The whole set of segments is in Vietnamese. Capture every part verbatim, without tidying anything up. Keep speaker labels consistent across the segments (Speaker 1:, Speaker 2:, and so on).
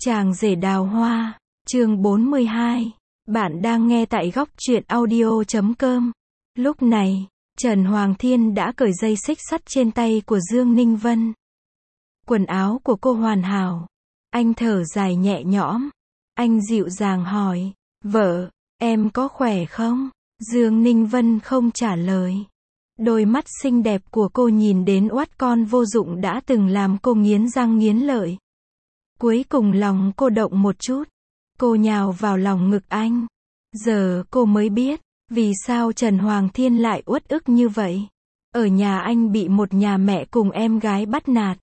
Speaker 1: Chàng rể đào hoa, chương bốn mươi hai. Bạn đang nghe tại góc truyện audio chấm com. Lúc này, Trần Hoàng Thiên đã cởi dây xích sắt trên tay của Dương Ninh Vân. Quần áo của cô hoàn hảo. Anh thở dài nhẹ nhõm. Anh dịu dàng hỏi, vợ, em có khỏe không? Dương Ninh Vân không trả lời. Đôi mắt xinh đẹp của cô nhìn đến oát con vô dụng đã từng làm cô nghiến răng nghiến lợi. Cuối cùng lòng cô động một chút. Cô nhào vào lòng ngực anh. Giờ cô mới biết, vì sao Trần Hoàng Thiên lại uất ức như vậy. Ở nhà anh bị một nhà mẹ cùng em gái bắt nạt.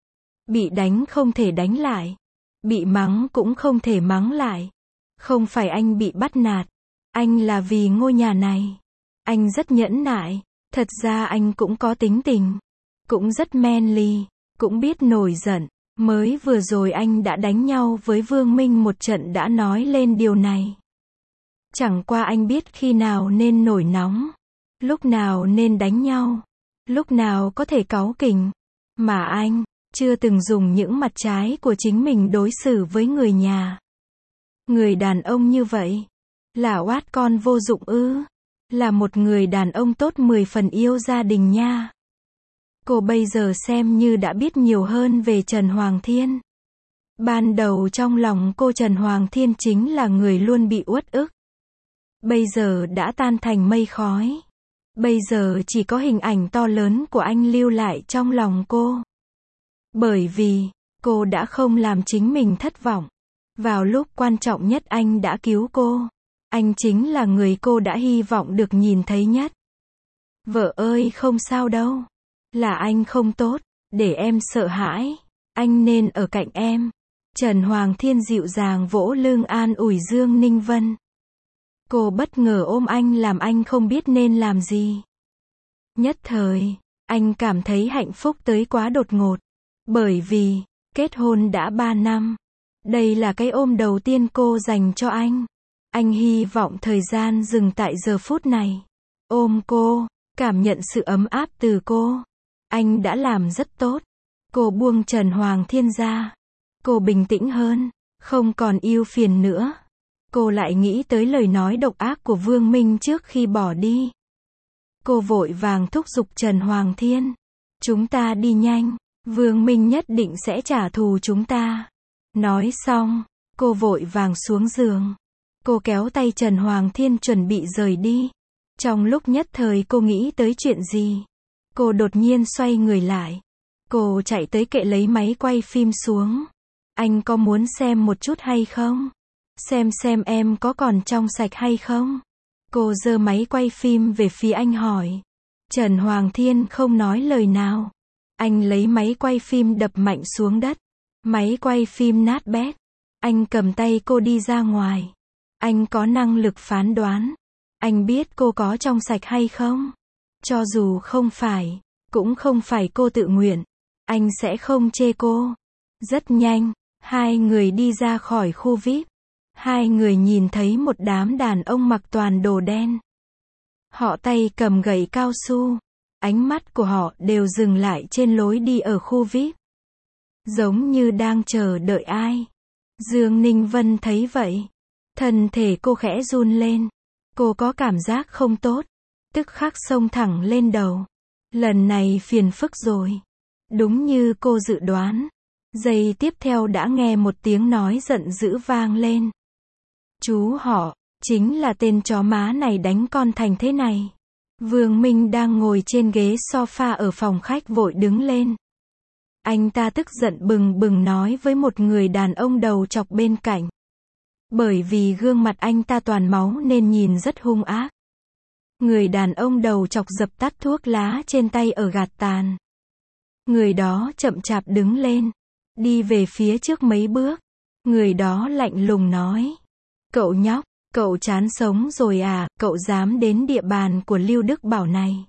Speaker 1: Bị đánh không thể đánh lại. Bị mắng cũng không thể mắng lại. Không phải anh bị bắt nạt. Anh là vì ngôi nhà này. Anh rất nhẫn nại. Thật ra anh cũng có tính tình. Cũng rất manly. Cũng biết nổi giận. Mới vừa rồi anh đã đánh nhau với Vương Minh một trận đã nói lên điều này. Chẳng qua anh biết khi nào nên nổi nóng. Lúc nào nên đánh nhau. Lúc nào có thể cáu kỉnh. Mà anh, chưa từng dùng những mặt trái của chính mình đối xử với người nhà. Người đàn ông như vậy, là oát con vô dụng ư? Là một người đàn ông tốt mười phần yêu gia đình nha. Cô bây giờ xem như đã biết nhiều hơn về Trần Hoàng Thiên. Ban đầu trong lòng cô Trần Hoàng Thiên chính là người luôn bị uất ức. Bây giờ đã tan thành mây khói. Bây giờ chỉ có hình ảnh to lớn của anh lưu lại trong lòng cô. Bởi vì, cô đã không làm chính mình thất vọng. Vào lúc quan trọng nhất anh đã cứu cô. Anh chính là người cô đã hy vọng được nhìn thấy nhất. Vợ ơi, không sao đâu. Là anh không tốt, để em sợ hãi. Anh nên ở cạnh em. Trần Hoàng Thiên dịu dàng vỗ lưng an ủi Dương Ninh Vân. Cô bất ngờ ôm anh làm anh không biết nên làm gì. Nhất thời, anh cảm thấy hạnh phúc tới quá đột ngột. Bởi vì, kết hôn đã ba năm. Đây là cái ôm đầu tiên cô dành cho anh. Anh hy vọng thời gian dừng tại giờ phút này. Ôm cô, cảm nhận sự ấm áp từ cô. Anh đã làm rất tốt. Cô buông Trần Hoàng Thiên ra. Cô bình tĩnh hơn, không còn ưu phiền nữa. Cô lại nghĩ tới lời nói độc ác của Vương Minh trước khi bỏ đi. Cô vội vàng thúc giục Trần Hoàng Thiên. Chúng ta đi nhanh, Vương Minh nhất định sẽ trả thù chúng ta. Nói xong, cô vội vàng xuống giường. Cô kéo tay Trần Hoàng Thiên chuẩn bị rời đi. Trong lúc nhất thời cô nghĩ tới chuyện gì. Cô đột nhiên xoay người lại. Cô chạy tới kệ lấy máy quay phim xuống. Anh có muốn xem một chút hay không? Xem xem em có còn trong sạch hay không? Cô giơ máy quay phim về phía anh hỏi. Trần Hoàng Thiên không nói lời nào. Anh lấy máy quay phim đập mạnh xuống đất. Máy quay phim nát bét. Anh cầm tay cô đi ra ngoài. Anh có năng lực phán đoán. Anh biết cô có trong sạch hay không? Cho dù không phải, cũng không phải cô tự nguyện. Anh sẽ không chê cô. Rất nhanh, hai người đi ra khỏi khu vi ai pi. Hai người nhìn thấy một đám đàn ông mặc toàn đồ đen. Họ tay cầm gậy cao su. Ánh mắt của họ đều dừng lại trên lối đi ở khu vi ai pi. Giống như đang chờ đợi ai. Dương Ninh Vân thấy vậy. Thân thể cô khẽ run lên. Cô có cảm giác không tốt. Tức khắc xông thẳng lên đầu. Lần này phiền phức rồi. Đúng như cô dự đoán. Giây tiếp theo đã nghe một tiếng nói giận dữ vang lên. Chú họ, chính là tên chó má này đánh con thành thế này. Vương Minh đang ngồi trên ghế sofa ở phòng khách vội đứng lên. Anh ta tức giận bừng bừng nói với một người đàn ông đầu chọc bên cạnh. Bởi vì gương mặt anh ta toàn máu nên nhìn rất hung ác. Người đàn ông đầu chọc dập tắt thuốc lá trên tay ở gạt tàn. Người đó chậm chạp đứng lên. Đi về phía trước mấy bước. Người đó lạnh lùng nói. Cậu nhóc, cậu chán sống rồi à, cậu dám đến địa bàn của Lưu Đức Bảo này.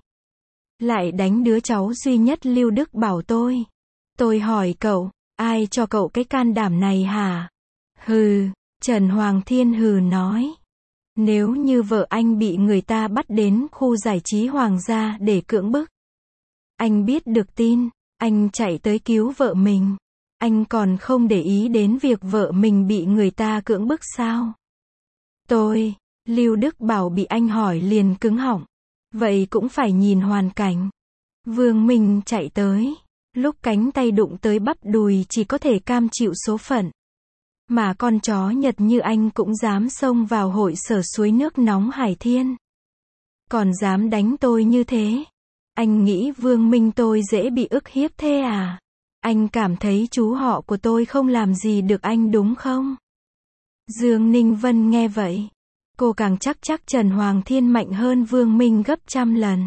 Speaker 1: Lại đánh đứa cháu duy nhất Lưu Đức Bảo tôi. Tôi hỏi cậu, ai cho cậu cái can đảm này hả? Hừ, Trần Hoàng Thiên hừ nói. Nếu như vợ anh bị người ta bắt đến khu giải trí hoàng gia để cưỡng bức. Anh biết được tin, anh chạy tới cứu vợ mình. Anh còn không để ý đến việc vợ mình bị người ta cưỡng bức sao? Tôi, Lưu Đức Bảo bị anh hỏi liền cứng họng. Vậy cũng phải nhìn hoàn cảnh. Vương Minh chạy tới. Lúc cánh tay đụng tới bắp đùi chỉ có thể cam chịu số phận. Mà con chó Nhật như anh cũng dám xông vào hội sở suối nước nóng Hải Thiên. Còn dám đánh tôi như thế. Anh nghĩ Vương Minh tôi dễ bị ức hiếp thế à? Anh cảm thấy chú họ của tôi không làm gì được anh đúng không? Dương Ninh Vân nghe vậy. Cô càng chắc chắc Trần Hoàng Thiên mạnh hơn Vương Minh gấp trăm lần.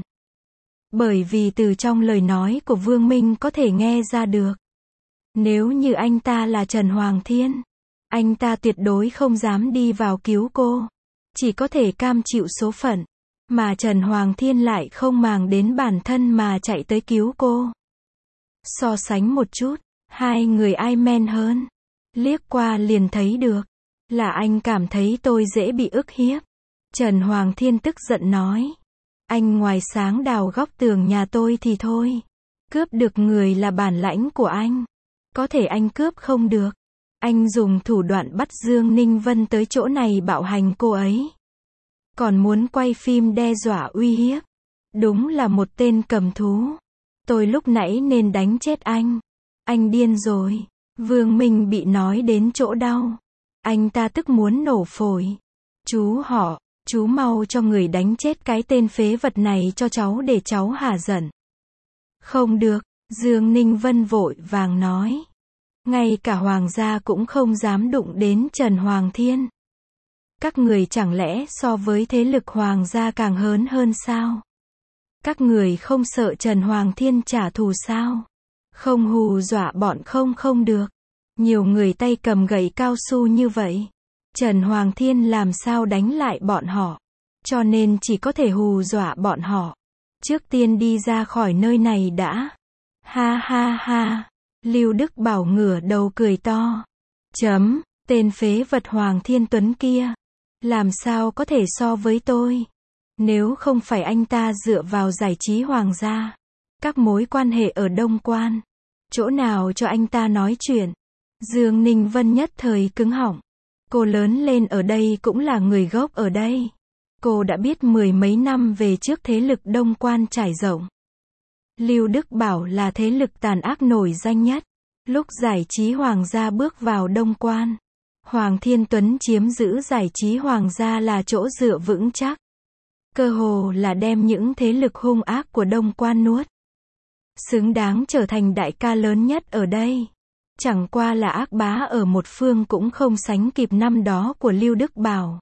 Speaker 1: Bởi vì từ trong lời nói của Vương Minh có thể nghe ra được. Nếu như anh ta là Trần Hoàng Thiên, anh ta tuyệt đối không dám đi vào cứu cô. Chỉ có thể cam chịu số phận. Mà Trần Hoàng Thiên lại không màng đến bản thân mà chạy tới cứu cô. So sánh một chút, hai người ai men hơn. Liếc qua liền thấy được. Là anh cảm thấy tôi dễ bị ức hiếp. Trần Hoàng Thiên tức giận nói. Anh ngoài sáng đào góc tường nhà tôi thì thôi. Cướp được người là bản lãnh của anh. Có thể anh cướp không được. Anh dùng thủ đoạn bắt Dương Ninh Vân tới chỗ này bạo hành cô ấy. Còn muốn quay phim đe dọa uy hiếp. Đúng là một tên cầm thú. Tôi lúc nãy nên đánh chết anh. Anh điên rồi. Vương Minh bị nói đến chỗ đau. Anh ta tức muốn nổ phổi. Chú họ, chú mau cho người đánh chết cái tên phế vật này cho cháu để cháu hả giận. Không được, Dương Ninh Vân vội vàng nói. Ngay cả hoàng gia cũng không dám đụng đến Trần Hoàng Thiên. Các người chẳng lẽ so với thế lực hoàng gia càng hớn hơn sao? Các người không sợ Trần Hoàng Thiên trả thù sao? Không hù dọa bọn không không được. Nhiều người tay cầm gậy cao su như vậy. Trần Hoàng Thiên làm sao đánh lại bọn họ. Cho nên chỉ có thể hù dọa bọn họ. Trước tiên đi ra khỏi nơi này đã. Ha ha ha. Lưu Đức Bảo ngửa đầu cười to. Chấm, tên phế vật Hoàng Thiên Tuấn kia. Làm sao có thể so với tôi? Nếu không phải anh ta dựa vào giải trí hoàng gia. Các mối quan hệ ở Đông Quan. Chỗ nào cho anh ta nói chuyện? Dương Ninh Vân nhất thời cứng họng. Cô lớn lên ở đây cũng là người gốc ở đây. Cô đã biết mười mấy năm về trước thế lực Đông Quan trải rộng. Lưu Đức Bảo là thế lực tàn ác nổi danh nhất. Lúc giải trí hoàng gia bước vào Đông Quan, Hoàng Thiên Tuấn chiếm giữ giải trí hoàng gia là chỗ dựa vững chắc. Cơ hồ là đem những thế lực hung ác của Đông Quan nuốt. Xứng đáng trở thành đại ca lớn nhất ở đây. Chẳng qua là ác bá ở một phương cũng không sánh kịp năm đó của Lưu Đức Bảo.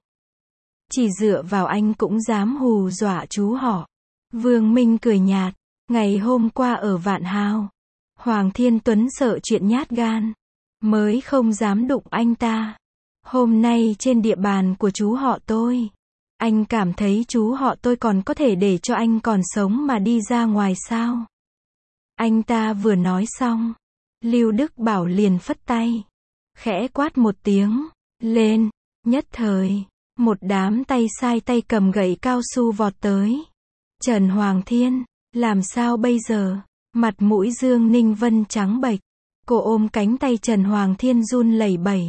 Speaker 1: Chỉ dựa vào anh cũng dám hù dọa chú họ. Vương Minh cười nhạt. Ngày hôm qua ở Vạn Hào, Hoàng Thiên Tuấn sợ chuyện nhát gan, mới không dám đụng anh ta. Hôm nay trên địa bàn của chú họ tôi, anh cảm thấy chú họ tôi còn có thể để cho anh còn sống mà đi ra ngoài sao? Anh ta vừa nói xong, Lưu Đức Bảo liền phất tay, khẽ quát một tiếng, lên, nhất thời, một đám tay sai tay cầm gậy cao su vọt tới. Trần Hoàng Thiên, làm sao bây giờ? Mặt mũi Dương Ninh Vân trắng bệch. Cô ôm cánh tay Trần Hoàng Thiên run lẩy bẩy.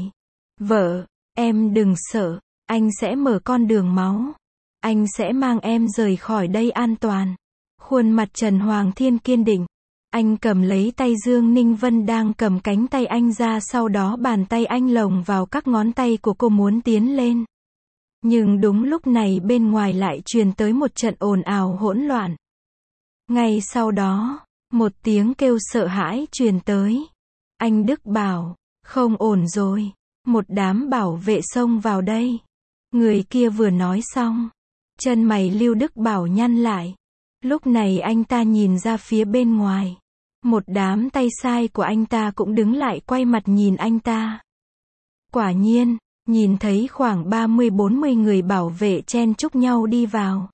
Speaker 1: Vợ, em đừng sợ, anh sẽ mở con đường máu. Anh sẽ mang em rời khỏi đây an toàn. Khuôn mặt Trần Hoàng Thiên kiên định. Anh cầm lấy tay Dương Ninh Vân đang cầm cánh tay anh ra, sau đó bàn tay anh lồng vào các ngón tay của cô muốn tiến lên. Nhưng đúng lúc này bên ngoài lại truyền tới một trận ồn ào hỗn loạn. Ngay sau đó, một tiếng kêu sợ hãi truyền tới. Anh Đức Bảo, không ổn rồi. Một đám bảo vệ xông vào đây. Người kia vừa nói xong, chân mày Lưu Đức Bảo nhăn lại. Lúc này anh ta nhìn ra phía bên ngoài. Một đám tay sai của anh ta cũng đứng lại quay mặt nhìn anh ta. Quả nhiên, nhìn thấy khoảng ba mươi bốn mươi người bảo vệ chen chúc nhau đi vào.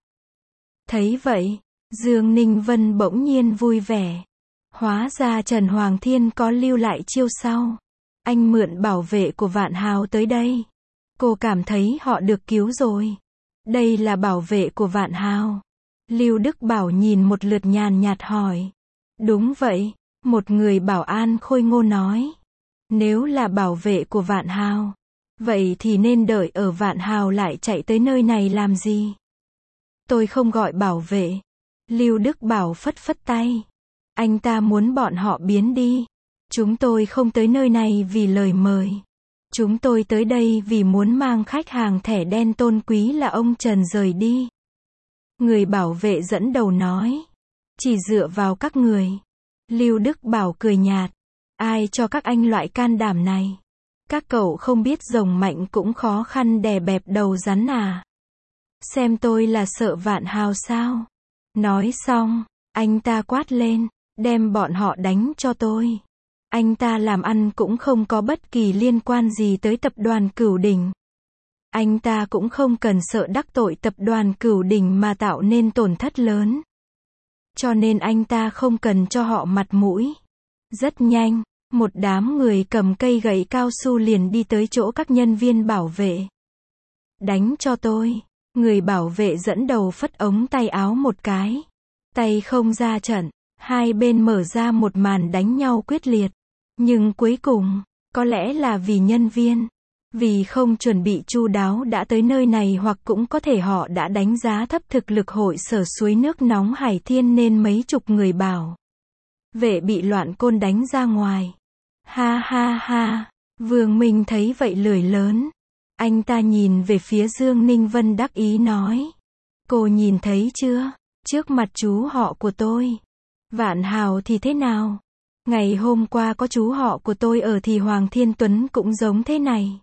Speaker 1: Thấy vậy, Dương Ninh Vân bỗng nhiên vui vẻ. Hóa ra Trần Hoàng Thiên có lưu lại chiêu sau. Anh mượn bảo vệ của Vạn Hào tới đây. Cô cảm thấy họ được cứu rồi. Đây là bảo vệ của Vạn Hào. Lưu Đức Bảo nhìn một lượt nhàn nhạt hỏi. Đúng vậy, một người bảo an khôi ngô nói. Nếu là bảo vệ của Vạn Hào, vậy thì nên đợi ở Vạn Hào lại chạy tới nơi này làm gì? Tôi không gọi bảo vệ. Lưu Đức Bảo phất phất tay. Anh ta muốn bọn họ biến đi. Chúng tôi không tới nơi này vì lời mời. Chúng tôi tới đây vì muốn mang khách hàng thẻ đen tôn quý là ông Trần rời đi. Người bảo vệ dẫn đầu nói. Chỉ dựa vào các người. Lưu Đức Bảo cười nhạt. Ai cho các anh loại can đảm này? Các cậu không biết rồng mạnh cũng khó khăn đè bẹp đầu rắn à? Xem tôi là sợ Vạn Hào sao? Nói xong, anh ta quát lên, đem bọn họ đánh cho tôi. Anh ta làm ăn cũng không có bất kỳ liên quan gì tới tập đoàn Cửu Đỉnh. Anh ta cũng không cần sợ đắc tội tập đoàn Cửu Đỉnh mà tạo nên tổn thất lớn. Cho nên anh ta không cần cho họ mặt mũi. Rất nhanh, một đám người cầm cây gậy cao su liền đi tới chỗ các nhân viên bảo vệ. Đánh cho tôi. Người bảo vệ dẫn đầu phất ống tay áo một cái. Tay không ra trận. Hai bên mở ra một màn đánh nhau quyết liệt. Nhưng cuối cùng, có lẽ là vì nhân viên, vì không chuẩn bị chu đáo đã tới nơi này hoặc cũng có thể họ đã đánh giá thấp thực lực hội sở suối nước nóng Hải Thiên nên mấy chục người bảo vệ bị loạn côn đánh ra ngoài. Ha ha ha, Vương Minh thấy vậy lười lớn. Anh ta nhìn về phía Dương Ninh Vân đắc ý nói. Cô nhìn thấy chưa? Trước mặt chú họ của tôi. Vạn Hào thì thế nào? Ngày hôm qua có chú họ của tôi ở thì Hoàng Thiên Tuấn cũng giống thế này.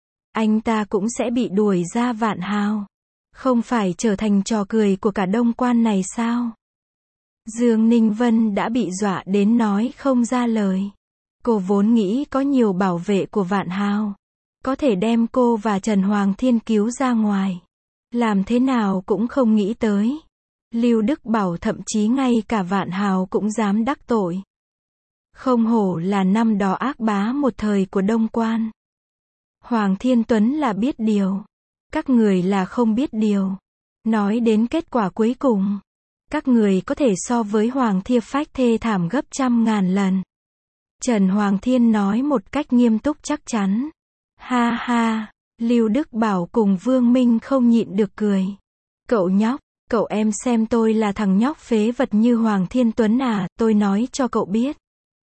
Speaker 1: Anh ta cũng sẽ bị đuổi ra Vạn Hào. Không phải trở thành trò cười của cả Đông Quan này sao? Dương Ninh Vân đã bị dọa đến nói không ra lời. Cô vốn nghĩ có nhiều bảo vệ của Vạn Hào. Có thể đem cô và Trần Hoàng Thiên cứu ra ngoài. Làm thế nào cũng không nghĩ tới. Lưu Đức Bảo thậm chí ngay cả Vạn Hào cũng dám đắc tội. Không hổ là năm đó ác bá một thời của Đông Quan. Hoàng Thiên Tuấn là biết điều. Các người là không biết điều. Nói đến kết quả cuối cùng. Các người có thể so với Hoàng Thiệp Phách thê thảm gấp trăm ngàn lần. Trần Hoàng Thiên nói một cách nghiêm túc chắc chắn. Ha ha, Lưu Đức Bảo cùng Vương Minh không nhịn được cười. Cậu nhóc, cậu em xem tôi là thằng nhóc phế vật như Hoàng Thiên Tuấn à, tôi nói cho cậu biết.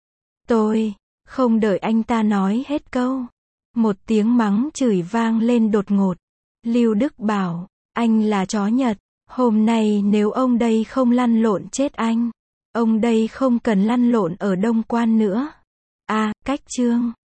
Speaker 1: Tôi, không đợi anh ta nói hết câu. Một tiếng mắng chửi vang lên đột ngột. Lưu Đức Bảo, anh là chó Nhật, hôm nay nếu ông đây không lăn lộn chết anh, ông đây không cần lăn lộn ở Đông Quan nữa. À, cách chương.